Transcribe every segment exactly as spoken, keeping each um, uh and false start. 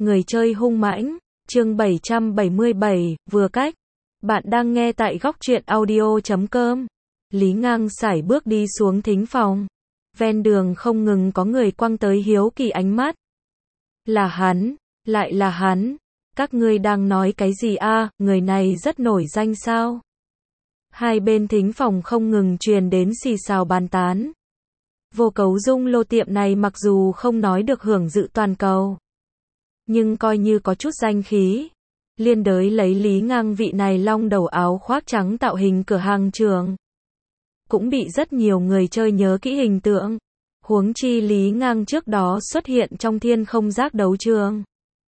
Người chơi hung mãnh, chương bảy trăm bảy mươi bảy, vừa cách. Bạn đang nghe tại góc truyện audio chấm com. Lý Ngang sải bước đi xuống thính phòng. Ven đường không ngừng có người quăng tới hiếu kỳ ánh mắt. Là hắn, lại là hắn. Các ngươi đang nói cái gì a, người này rất nổi danh sao? Hai bên thính phòng không ngừng truyền đến xì xào bàn tán. Vô Cấu Dung lô tiệm này mặc dù không nói được hưởng dự toàn cầu, nhưng coi như có chút danh khí. Liên đới lấy Lý Ngang vị này long đầu áo khoác trắng tạo hình cửa hàng trường, cũng bị rất nhiều người chơi nhớ kỹ hình tượng. Huống chi Lý Ngang trước đó xuất hiện trong Thiên Không Giác đấu trường,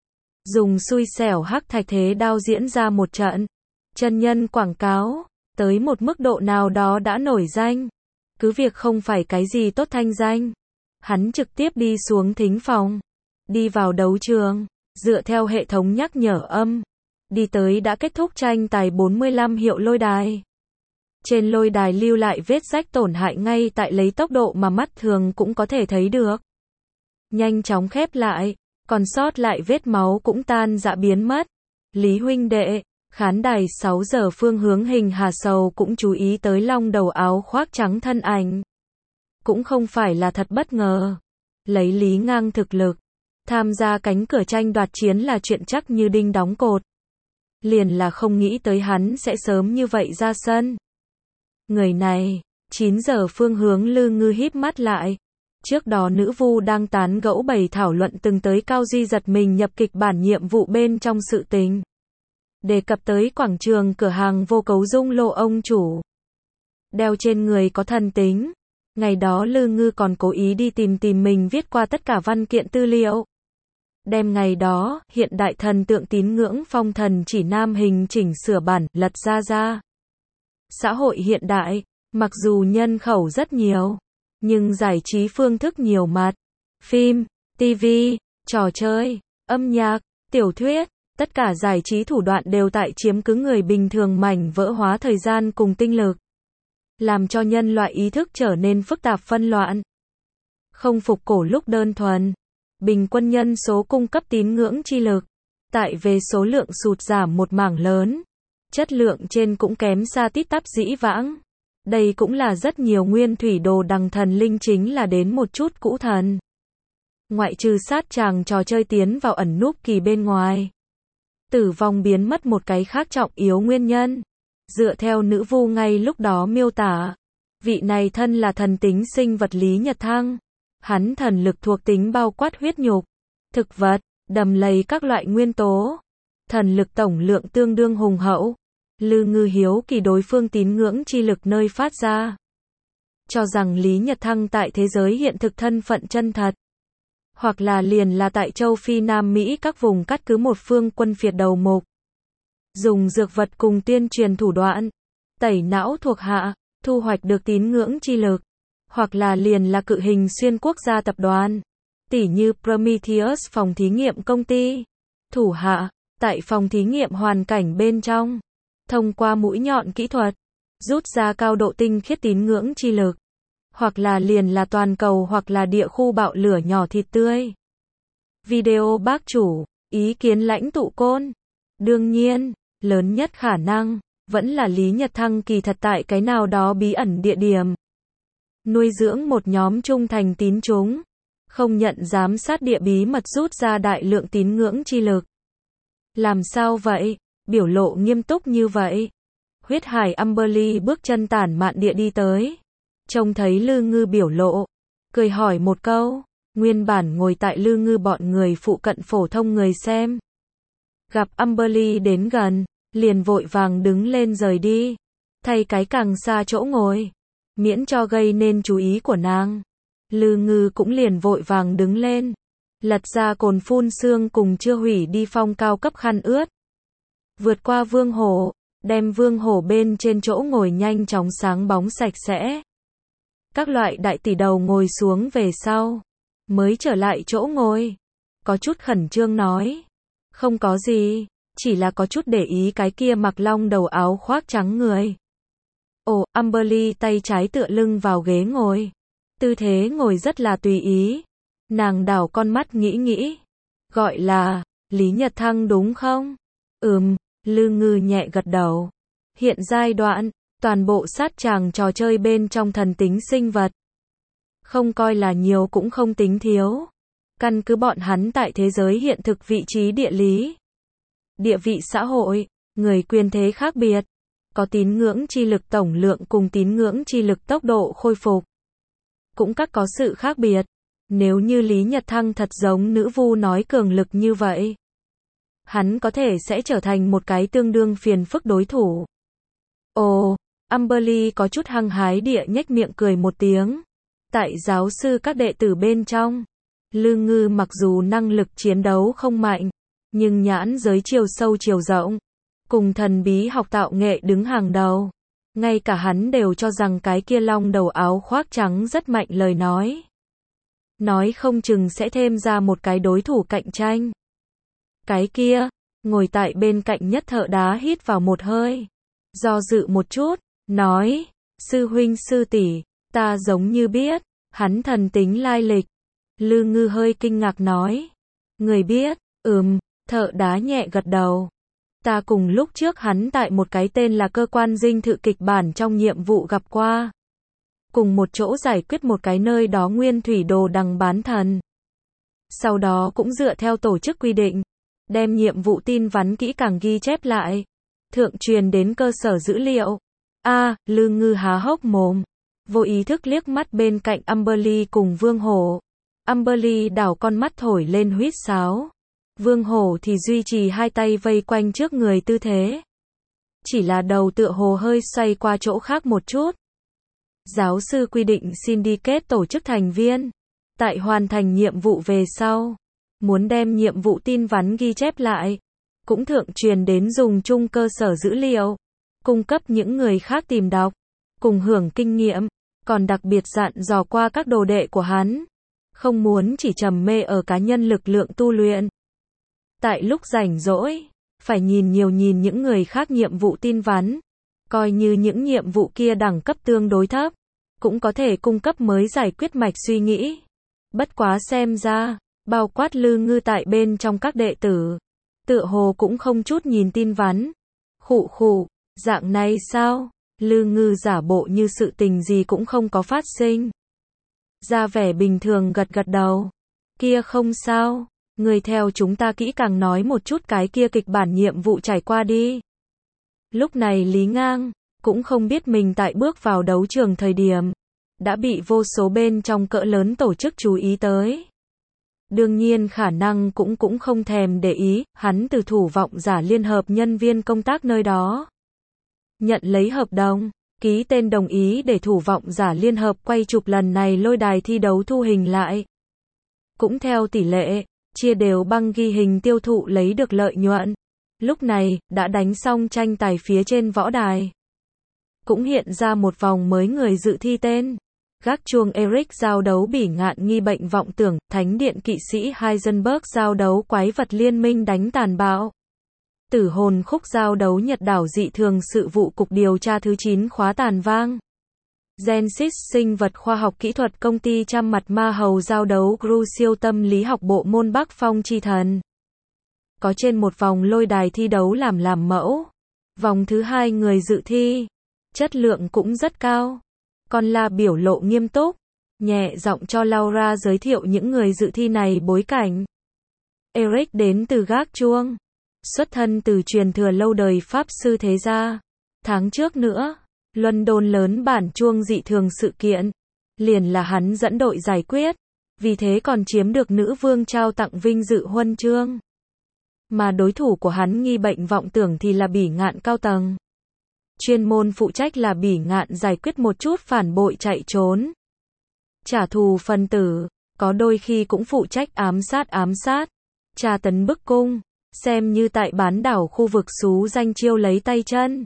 dùng xui xẻo hắc thạch thế đao diễn ra một trận chân nhân quảng cáo, tới một mức độ nào đó đã nổi danh. Cứ việc không phải cái gì tốt thanh danh, hắn trực tiếp đi xuống thính phòng, đi vào đấu trường, dựa theo hệ thống nhắc nhở âm, đi tới đã kết thúc tranh tài bốn mươi lăm hiệu lôi đài. Trên lôi đài lưu lại vết rách tổn hại ngay tại lấy tốc độ mà mắt thường cũng có thể thấy được. Nhanh chóng khép lại, còn sót lại vết máu cũng tan rã biến mất. Lý huynh đệ, khán đài sáu giờ phương hướng hình Hà Sầu cũng chú ý tới long đầu áo khoác trắng thân ảnh. Cũng không phải là thật bất ngờ. Lấy Lý Ngang thực lực, tham gia cánh cửa tranh đoạt chiến là chuyện chắc như đinh đóng cột. Liền là không nghĩ tới hắn sẽ sớm như vậy ra sân. Người này, chín giờ phương hướng Lư Ngư híp mắt lại. Trước đó nữ vu đang tán gẫu bày thảo luận từng tới Cao Duy giật mình nhập kịch bản nhiệm vụ bên trong sự tình. Đề cập tới quảng trường cửa hàng Vô Cấu Dung lô ông chủ. Đeo trên người có thần tính. Ngày đó Lư Ngư còn cố ý đi tìm tìm mình viết qua tất cả văn kiện tư liệu. Đem ngày đó, hiện đại thần tượng tín ngưỡng phong thần chỉ nam hình chỉnh sửa bản, lật ra ra. Xã hội hiện đại, mặc dù nhân khẩu rất nhiều, nhưng giải trí phương thức nhiều mặt. Phim, ti vi, trò chơi, âm nhạc, tiểu thuyết, tất cả giải trí thủ đoạn đều tại chiếm cứ người bình thường mảnh vỡ hóa thời gian cùng tinh lực. Làm cho nhân loại ý thức trở nên phức tạp phân loạn. Không phục cổ lúc đơn thuần. Bình quân nhân số cung cấp tín ngưỡng chi lực, tại về số lượng sụt giảm một mảng lớn. Chất lượng trên cũng kém xa tít tắp dĩ vãng. Đây cũng là rất nhiều nguyên thủy đồ đằng thần linh chính là đến một chút cũ thần. Ngoại trừ sát tràng trò chơi tiến vào ẩn núp kỳ bên ngoài. Tử vong biến mất một cái khác trọng yếu nguyên nhân. Dựa theo nữ vu ngay lúc đó miêu tả, vị này thân là thần tính sinh vật Lý Nhật Thăng. Hắn thần lực thuộc tính bao quát huyết nhục, thực vật, đầm lầy các loại nguyên tố. Thần lực tổng lượng tương đương hùng hậu. Lư Ngư hiếu kỳ đối phương tín ngưỡng chi lực nơi phát ra. Cho rằng Lý Nhật Thăng tại thế giới hiện thực thân phận chân thật. Hoặc là liền là tại châu Phi Nam Mỹ các vùng cắt cứ một phương quân phiệt đầu mục. Dùng dược vật cùng tuyên truyền thủ đoạn, tẩy não thuộc hạ, thu hoạch được tín ngưỡng chi lực. Hoặc là liền là cự hình xuyên quốc gia tập đoàn, tỉ như Prometheus phòng thí nghiệm công ty, thủ hạ, tại phòng thí nghiệm hoàn cảnh bên trong, thông qua mũi nhọn kỹ thuật, rút ra cao độ tinh khiết tín ngưỡng chi lực. Hoặc là liền là toàn cầu hoặc là địa khu bạo lửa nhỏ thịt tươi. Video bác chủ, ý kiến lãnh tụ côn. Đương nhiên, lớn nhất khả năng, vẫn là Lý Nhật Thăng kỳ thật tại cái nào đó bí ẩn địa điểm. Nuôi dưỡng một nhóm trung thành tín chúng, không nhận giám sát địa bí mật rút ra đại lượng tín ngưỡng chi lực. Làm sao vậy? Biểu lộ nghiêm túc như vậy. Huyết hải Amberly bước chân tản mạn địa đi tới. Trông thấy Lư Ngư biểu lộ, cười hỏi một câu. Nguyên bản ngồi tại Lư Ngư bọn người phụ cận phổ thông người xem. Gặp Amberly đến gần, liền vội vàng đứng lên rời đi. Thay cái càng xa chỗ ngồi, miễn cho gây nên chú ý của nàng. Lư Ngư cũng liền vội vàng đứng lên, lật ra cồn phun sương cùng chưa hủy đi phong cao cấp khăn ướt. Vượt qua vương hổ, đem vương hổ bên trên chỗ ngồi nhanh chóng sáng bóng sạch sẽ. Các loại đại tỷ đầu ngồi xuống về sau, mới trở lại chỗ ngồi. Có chút khẩn trương nói, không có gì, chỉ là có chút để ý cái kia mặc long đầu áo khoác trắng người. Ồ, Amberly tay trái tựa lưng vào ghế ngồi. Tư thế ngồi rất là tùy ý. Nàng đảo con mắt nghĩ nghĩ. Gọi là, Lý Nhật Thăng đúng không? Ừm, Lư Ngư nhẹ gật đầu. Hiện giai đoạn, toàn bộ sát tràng trò chơi bên trong thần tính sinh vật. Không coi là nhiều cũng không tính thiếu. Căn cứ bọn hắn tại thế giới hiện thực vị trí địa lý, địa vị xã hội, người quyền thế khác biệt. Có tín ngưỡng chi lực tổng lượng cùng tín ngưỡng chi lực tốc độ khôi phục. Cũng các có sự khác biệt. Nếu như Lý Nhật Thăng thật giống nữ vu nói cường lực như vậy, hắn có thể sẽ trở thành một cái tương đương phiền phức đối thủ. Ồ, Amberly có chút hăng hái địa nhếch miệng cười một tiếng. Tại giáo sư các đệ tử bên trong, Lư Ngư mặc dù năng lực chiến đấu không mạnh, nhưng nhãn giới chiều sâu chiều rộng, cùng thần bí học tạo nghệ đứng hàng đầu. Ngay cả hắn đều cho rằng cái kia long đầu áo khoác trắng rất mạnh lời nói. Nói không chừng sẽ thêm ra một cái đối thủ cạnh tranh. Cái kia, ngồi tại bên cạnh nhất thợ đá hít vào một hơi. Do dự một chút, nói, sư huynh sư tỷ, ta giống như biết, hắn thần tính lai lịch. Lư Ngư hơi kinh ngạc nói. Người biết, ừm, thợ đá nhẹ gật đầu. Ta cùng lúc trước hắn tại một cái tên là cơ quan dinh thự kịch bản trong nhiệm vụ gặp qua. Cùng một chỗ giải quyết một cái nơi đó nguyên thủy đồ đằng bán thần. Sau đó cũng dựa theo tổ chức quy định, đem nhiệm vụ tin vắn kỹ càng ghi chép lại, thượng truyền đến cơ sở dữ liệu. A, à, Lư Ngư há hốc mồm, vô ý thức liếc mắt bên cạnh Amberly cùng Vương Hổ. Amberly đảo con mắt thổi lên huýt sáo. Vương Hổ thì duy trì hai tay vây quanh trước người tư thế. Chỉ là đầu tựa hồ hơi xoay qua chỗ khác một chút. Giáo sư quy định syndicate tổ chức thành viên, tại hoàn thành nhiệm vụ về sau, muốn đem nhiệm vụ tin vắn ghi chép lại, cũng thượng truyền đến dùng chung cơ sở dữ liệu, cung cấp những người khác tìm đọc, cùng hưởng kinh nghiệm, còn đặc biệt dặn dò qua các đồ đệ của hắn, không muốn chỉ trầm mê ở cá nhân lực lượng tu luyện. Tại lúc rảnh rỗi, phải nhìn nhiều nhìn những người khác nhiệm vụ tin vắn, coi như những nhiệm vụ kia đẳng cấp tương đối thấp, cũng có thể cung cấp mới giải quyết mạch suy nghĩ. Bất quá xem ra, bao quát Lư Ngư tại bên trong các đệ tử, tựa hồ cũng không chút nhìn tin vắn. Khụ khụ, dạng này sao? Lư Ngư giả bộ như sự tình gì cũng không có phát sinh. Ra vẻ bình thường gật gật đầu. Kia không sao, người theo chúng ta kỹ càng nói một chút cái kia kịch bản nhiệm vụ trải qua đi. Lúc này Lý Ngang cũng không biết mình tại bước vào đấu trường thời điểm, đã bị vô số bên trong cỡ lớn tổ chức chú ý tới. Đương nhiên khả năng cũng cũng không thèm để ý, hắn từ thủ vọng giả liên hợp nhân viên công tác nơi đó. Nhận lấy hợp đồng, ký tên đồng ý để thủ vọng giả liên hợp quay chụp lần này lôi đài thi đấu thu hình lại. Cũng theo tỷ lệ, chia đều băng ghi hình tiêu thụ lấy được lợi nhuận. Lúc này, đã đánh xong tranh tài phía trên võ đài. Cũng hiện ra một vòng mới người dự thi tên. Gác chuông Eric giao đấu bỉ ngạn nghi bệnh vọng tưởng, thánh điện kỵ sĩ Heisenberg giao đấu quái vật liên minh đánh tàn bạo. Tử hồn khúc giao đấu nhật đảo dị thường sự vụ cục điều tra thứ chín khóa tàn vang. Genesis sinh vật khoa học kỹ thuật công ty trăm mặt ma hầu giao đấu Gru siêu tâm lý học bộ môn Bắc Phong chi thần. Có trên một vòng lôi đài thi đấu làm làm mẫu. Vòng thứ hai người dự thi. Chất lượng cũng rất cao. Con La biểu lộ nghiêm túc, nhẹ giọng cho Laura giới thiệu những người dự thi này bối cảnh. Eric đến từ Gác Chuông, xuất thân từ truyền thừa lâu đời Pháp sư thế gia. Tháng trước nữa, London lớn bản chuông dị thường sự kiện, liền là hắn dẫn đội giải quyết, vì thế còn chiếm được nữ vương trao tặng vinh dự huân chương. Mà đối thủ của hắn nghi bệnh vọng tưởng thì là bỉ ngạn cao tầng. Chuyên môn phụ trách là bỉ ngạn giải quyết một chút phản bội chạy trốn. Trả thù phân tử, có đôi khi cũng phụ trách ám sát ám sát, tra tấn bức cung, xem như tại bán đảo khu vực xú danh chiêu lấy tay chân.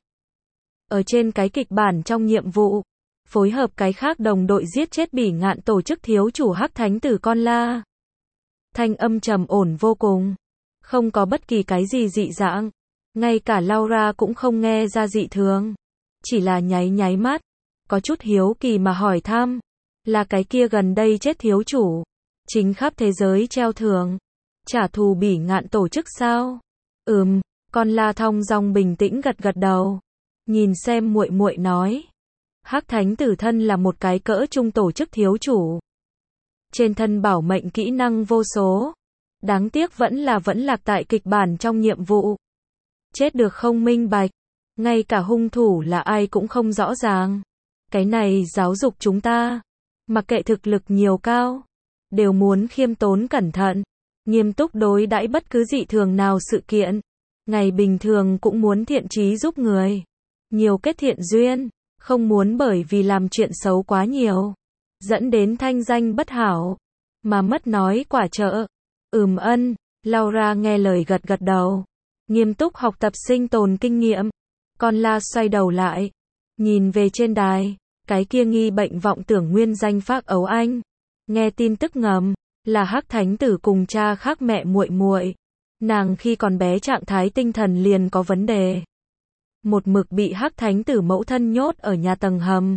Ở trên cái kịch bản trong nhiệm vụ, phối hợp cái khác đồng đội giết chết bỉ ngạn tổ chức thiếu chủ hắc thánh tử con La. Thanh âm trầm ổn vô cùng, không có bất kỳ cái gì dị dạng. Ngay cả Laura cũng không nghe ra dị thường. Chỉ là nháy nháy mắt. Có chút hiếu kỳ mà hỏi thăm. Là cái kia gần đây chết thiếu chủ. Chính khắp thế giới treo thưởng. Trả thù Bỉ Ngạn tổ chức sao? Ừm, con La thong dong bình tĩnh gật gật đầu. Nhìn xem muội muội nói. Hắc Thánh Tử thân là một cái cỡ trung tổ chức thiếu chủ. Trên thân bảo mệnh kỹ năng vô số. Đáng tiếc vẫn là vẫn lạc tại kịch bản trong nhiệm vụ. Chết được không minh bạch. Ngay cả hung thủ là ai cũng không rõ ràng. Cái này giáo dục chúng ta. Mặc kệ thực lực nhiều cao. Đều muốn khiêm tốn cẩn thận. Nghiêm túc đối đãi bất cứ dị thường nào sự kiện. Ngày bình thường cũng muốn thiện chí giúp người. Nhiều kết thiện duyên. Không muốn bởi vì làm chuyện xấu quá nhiều. Dẫn đến thanh danh bất hảo. Mà mất nói quả trợ. Ừm ân. Laura nghe lời gật gật đầu. Nghiêm túc học tập sinh tồn kinh nghiệm. Con La xoay đầu lại. Nhìn về trên đài. Cái kia nghi bệnh vọng tưởng nguyên danh Phác Ấu Anh. Nghe tin tức ngầm. Là Hắc Thánh Tử cùng cha khác mẹ muội muội. Nàng khi còn bé trạng thái tinh thần liền có vấn đề. Một mực bị Hắc Thánh Tử mẫu thân nhốt ở nhà tầng hầm.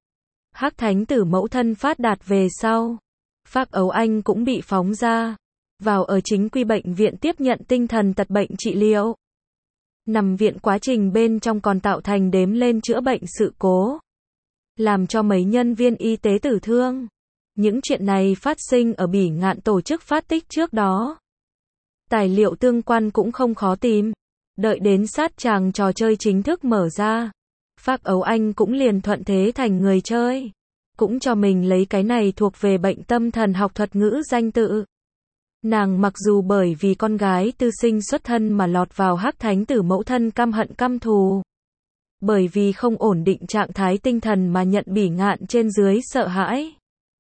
Hắc Thánh Tử mẫu thân phát đạt về sau. Phác Ấu Anh cũng bị phóng ra. Vào ở chính quy bệnh viện tiếp nhận tinh thần tật bệnh trị liệu. Nằm viện quá trình bên trong còn tạo thành đếm lên chữa bệnh sự cố. Làm cho mấy nhân viên y tế tử thương. Những chuyện này phát sinh ở Bỉ Ngạn tổ chức phát tích trước đó. Tài liệu tương quan cũng không khó tìm. Đợi đến sát tràng trò chơi chính thức mở ra. Phác Ấu Anh cũng liền thuận thế thành người chơi. Cũng cho mình lấy cái này thuộc về bệnh tâm thần học thuật ngữ danh tự. Nàng mặc dù bởi vì con gái tư sinh xuất thân mà lọt vào Hắc Thánh Tử mẫu thân căm hận căm thù. Bởi vì không ổn định trạng thái tinh thần mà nhận Bỉ Ngạn trên dưới sợ hãi.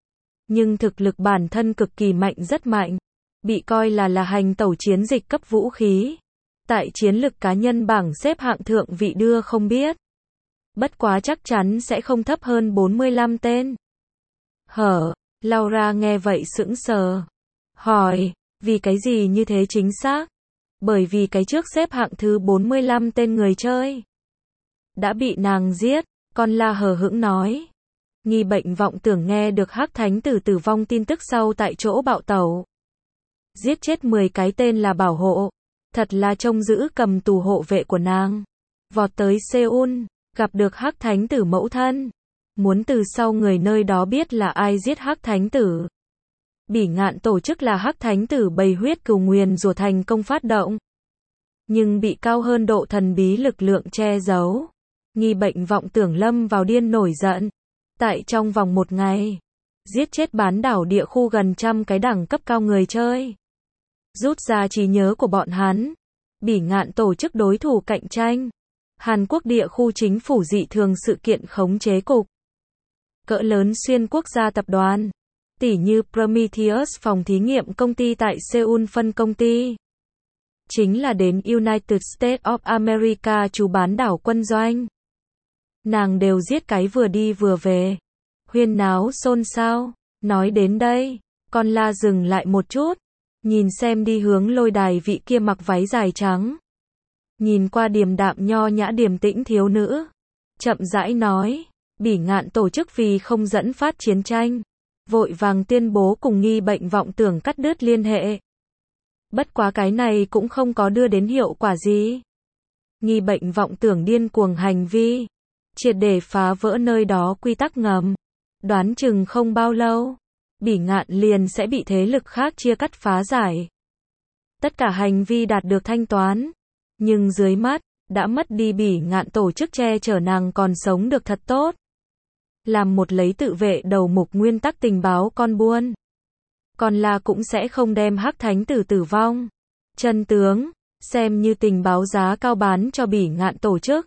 Nhưng thực lực bản thân cực kỳ mạnh rất mạnh. Bị coi là là hành tẩu chiến dịch cấp vũ khí. Tại chiến lực cá nhân bảng xếp hạng thượng vị đưa không biết. Bất quá chắc chắn sẽ không thấp hơn bốn mươi lăm tên. Hở, Laura nghe vậy sững sờ. Hỏi, vì cái gì như thế chính xác? Bởi vì cái trước xếp hạng thứ bốn mươi lăm tên người chơi. Đã bị nàng giết, con La hờ hững nói. Nghi bệnh vọng tưởng nghe được Hắc Thánh Tử tử vong tin tức sau tại chỗ bạo tẩu. Giết chết mười cái tên là bảo hộ. Thật là trông giữ cầm tù hộ vệ của nàng. Vọt tới Seoul, gặp được Hắc Thánh Tử mẫu thân. Muốn từ sau người nơi đó biết là ai giết Hắc Thánh Tử. Bỉ Ngạn tổ chức là Hắc Thánh Tử bày huyết cừu nguyền rủa thành công phát động. Nhưng bị cao hơn độ thần bí lực lượng che giấu. Nghi bệnh vọng tưởng lâm vào điên nổi giận. Tại trong vòng một ngày, giết chết bán đảo địa khu gần trăm cái đẳng cấp cao người chơi. Rút ra trí nhớ của bọn hắn. Bỉ Ngạn tổ chức đối thủ cạnh tranh. Hàn Quốc địa khu chính phủ dị thường sự kiện khống chế cục. Cỡ lớn xuyên quốc gia tập đoàn. Tỉ như Prometheus phòng thí nghiệm công ty tại Seoul phân công ty. Chính là đến United States of America chú bán đảo quân doanh. Nàng đều giết cái vừa đi vừa về. Huyên náo xôn xao. Nói đến đây, con La dừng lại một chút. Nhìn xem đi hướng lôi đài vị kia mặc váy dài trắng. Nhìn qua điềm đạm nho nhã điềm tĩnh thiếu nữ. Chậm rãi nói, Bỉ Ngạn tổ chức vì không dẫn phát chiến tranh. Vội vàng tuyên bố cùng nghi bệnh vọng tưởng cắt đứt liên hệ. Bất quá cái này cũng không có đưa đến hiệu quả gì. Nghi bệnh vọng tưởng điên cuồng hành vi. Triệt để phá vỡ nơi đó quy tắc ngầm. Đoán chừng không bao lâu. Bỉ Ngạn liền sẽ bị thế lực khác chia cắt phá giải. Tất cả hành vi đạt được thanh toán. Nhưng dưới mắt, đã mất đi Bỉ Ngạn tổ chức che chở nàng còn sống được thật tốt. Làm một lấy tự vệ đầu mục nguyên tắc tình báo con buôn. Còn là cũng sẽ không đem Hắc Thánh Tử tử vong. Chân tướng, xem như tình báo giá cao bán cho Bỉ Ngạn tổ chức.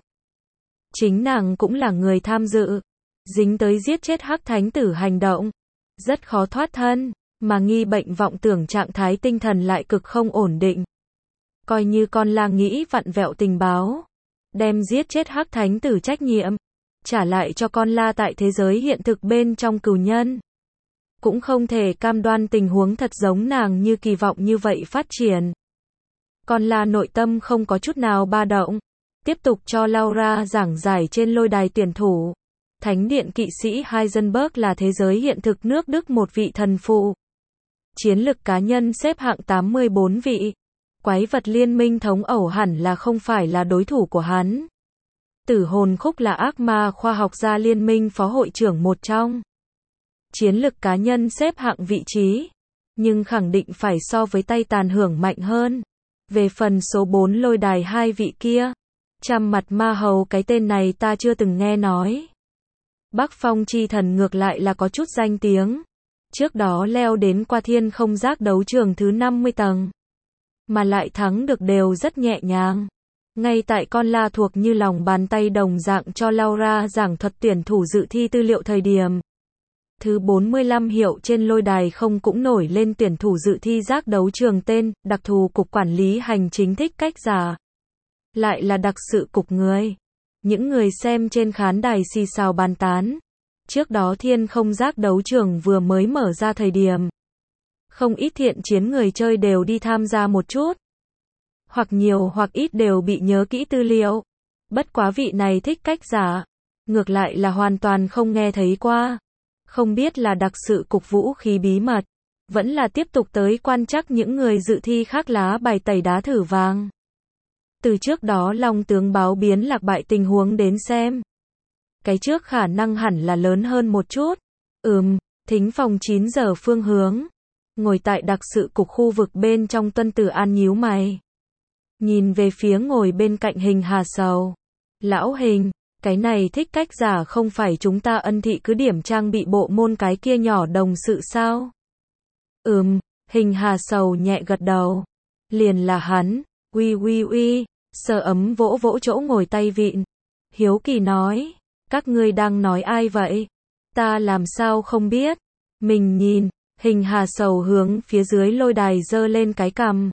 Chính nàng cũng là người tham dự. Dính tới giết chết Hắc Thánh Tử hành động. Rất khó thoát thân, mà nghi bệnh vọng tưởng trạng thái tinh thần lại cực không ổn định. Coi như con La nghĩ vặn vẹo tình báo. Đem giết chết Hắc Thánh Tử trách nhiệm. Trả lại cho con La tại thế giới hiện thực bên trong cừu nhân. Cũng không thể cam đoan tình huống thật giống nàng như kỳ vọng như vậy phát triển. Con La nội tâm không có chút nào ba động. Tiếp tục cho Laura giảng giải trên lôi đài tuyển thủ. Thánh điện kỵ sĩ Heisenberg là thế giới hiện thực nước Đức một vị thần phụ. Chiến lực cá nhân xếp hạng tám mươi bốn vị. Quái vật liên minh thống ẩu hẳn là không phải là đối thủ của hắn. Tử hồn khúc là ác ma khoa học gia liên minh phó hội trưởng một trong. Chiến lực cá nhân xếp hạng vị trí, nhưng khẳng định phải so với tay tàn hưởng mạnh hơn. Về phần số bốn lôi đài hai vị kia, trăm mặt ma hầu cái tên này ta chưa từng nghe nói. Bắc Phong chi thần ngược lại là có chút danh tiếng. Trước đó leo đến qua thiên không giác đấu trường thứ năm mươi tầng. Mà lại thắng được đều rất nhẹ nhàng. Ngay tại con la thuộc như lòng bàn tay đồng dạng cho Laura giảng thuật tuyển thủ dự thi tư liệu thời điểm. Thứ bốn mươi lăm hiệu trên lôi đài không cũng nổi lên tuyển thủ dự thi giác đấu trường tên, đặc thù cục quản lý hành chính thích cách giả. Lại là đặc sự cục người. Những người xem trên khán đài xì xào bàn tán. Trước đó thiên không giác đấu trường vừa mới mở ra thời điểm. Không ít thiện chiến người chơi đều đi tham gia một chút. Hoặc nhiều hoặc ít đều bị nhớ kỹ tư liệu. Bất quá vị này thích cách giả. Ngược lại là hoàn toàn không nghe thấy qua. Không biết là đặc sự cục vũ khí bí mật. Vẫn là tiếp tục tới quan trắc những người dự thi khác lá bài tẩy đá thử vàng. Từ trước đó Long tướng báo biến lạc bại tình huống đến xem. Cái trước khả năng hẳn là lớn hơn một chút. Ừm, thính phòng chín giờ phương hướng. Ngồi tại đặc sự cục khu vực bên trong Tuân Tử An nhíu mày. Nhìn về phía ngồi bên cạnh Hình Hà Sầu. Lão Hình, cái này thích cách giả không phải chúng ta ân thị cứ điểm trang bị bộ môn cái kia nhỏ đồng sự sao? Ừm, Hình Hà Sầu nhẹ gật đầu. Liền là hắn, uy uy uy, Sở Ấm vỗ vỗ chỗ ngồi tay vịn. Hiếu kỳ nói, các ngươi đang nói ai vậy? Ta làm sao không biết? Mình nhìn, Hình Hà Sầu hướng phía dưới lôi đài giơ lên cái cằm.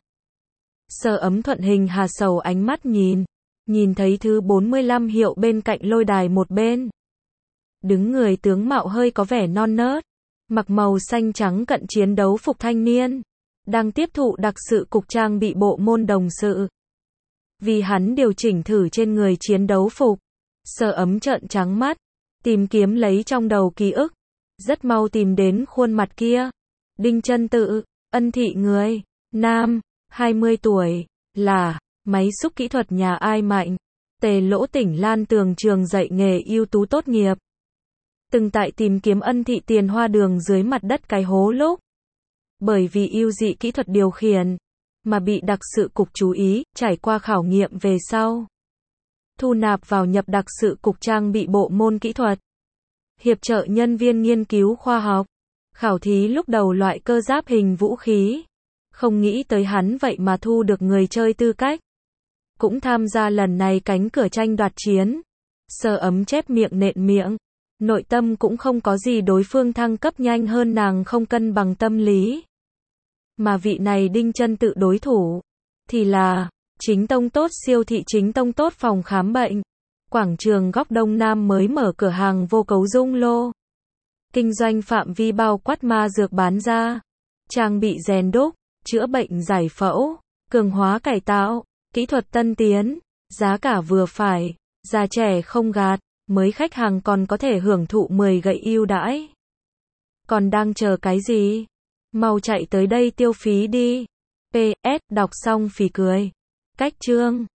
Sở Ấm thuận Hình Hà Sầu ánh mắt nhìn, nhìn thấy thứ bốn mươi lăm hiệu bên cạnh lôi đài một bên. Đứng người tướng mạo hơi có vẻ non nớt, mặc màu xanh trắng cận chiến đấu phục thanh niên, đang tiếp thụ đặc sự cục trang bị bộ môn đồng sự. Vì hắn điều chỉnh thử trên người chiến đấu phục, Sở Ấm trợn trắng mắt, tìm kiếm lấy trong đầu ký ức, rất mau tìm đến khuôn mặt kia. Đinh Chân Tự, ân thị người, nam, hai mươi tuổi, là máy xúc kỹ thuật nhà ai mạnh, Tề Lỗ tỉnh Lan Tường trường dạy nghề ưu tú tốt nghiệp. Từng tại tìm kiếm ân thị tiền hoa đường dưới mặt đất cái hố lúc. Bởi vì ưu dị kỹ thuật điều khiển, mà bị đặc sự cục chú ý, trải qua khảo nghiệm về sau. Thu nạp vào nhập đặc sự cục trang bị bộ môn kỹ thuật. Hiệp trợ nhân viên nghiên cứu khoa học. Khảo thí lúc đầu loại cơ giáp hình vũ khí. Không nghĩ tới hắn vậy mà thu được người chơi tư cách. Cũng tham gia lần này cánh cửa tranh đoạt chiến. Sở Ấm chép miệng nện miệng. Nội tâm cũng không có gì đối phương thăng cấp nhanh hơn nàng không cân bằng tâm lý. Mà vị này Đinh Chân Tự đối thủ. Thì là Chính Tông Tốt siêu thị Chính Tông Tốt phòng khám bệnh. Quảng trường góc Đông Nam mới mở cửa hàng vô cấu dung lô. Kinh doanh phạm vi bao quát ma dược bán ra. Trang bị rèn đúc, chữa bệnh giải phẫu, cường hóa cải tạo, kỹ thuật tân tiến, giá cả vừa phải, già trẻ không gạt, mới khách hàng còn có thể hưởng thụ mười gậy ưu đãi. Còn đang chờ cái gì? Mau chạy tới đây tiêu phí đi. pê ét đọc xong phì cười. Cách chương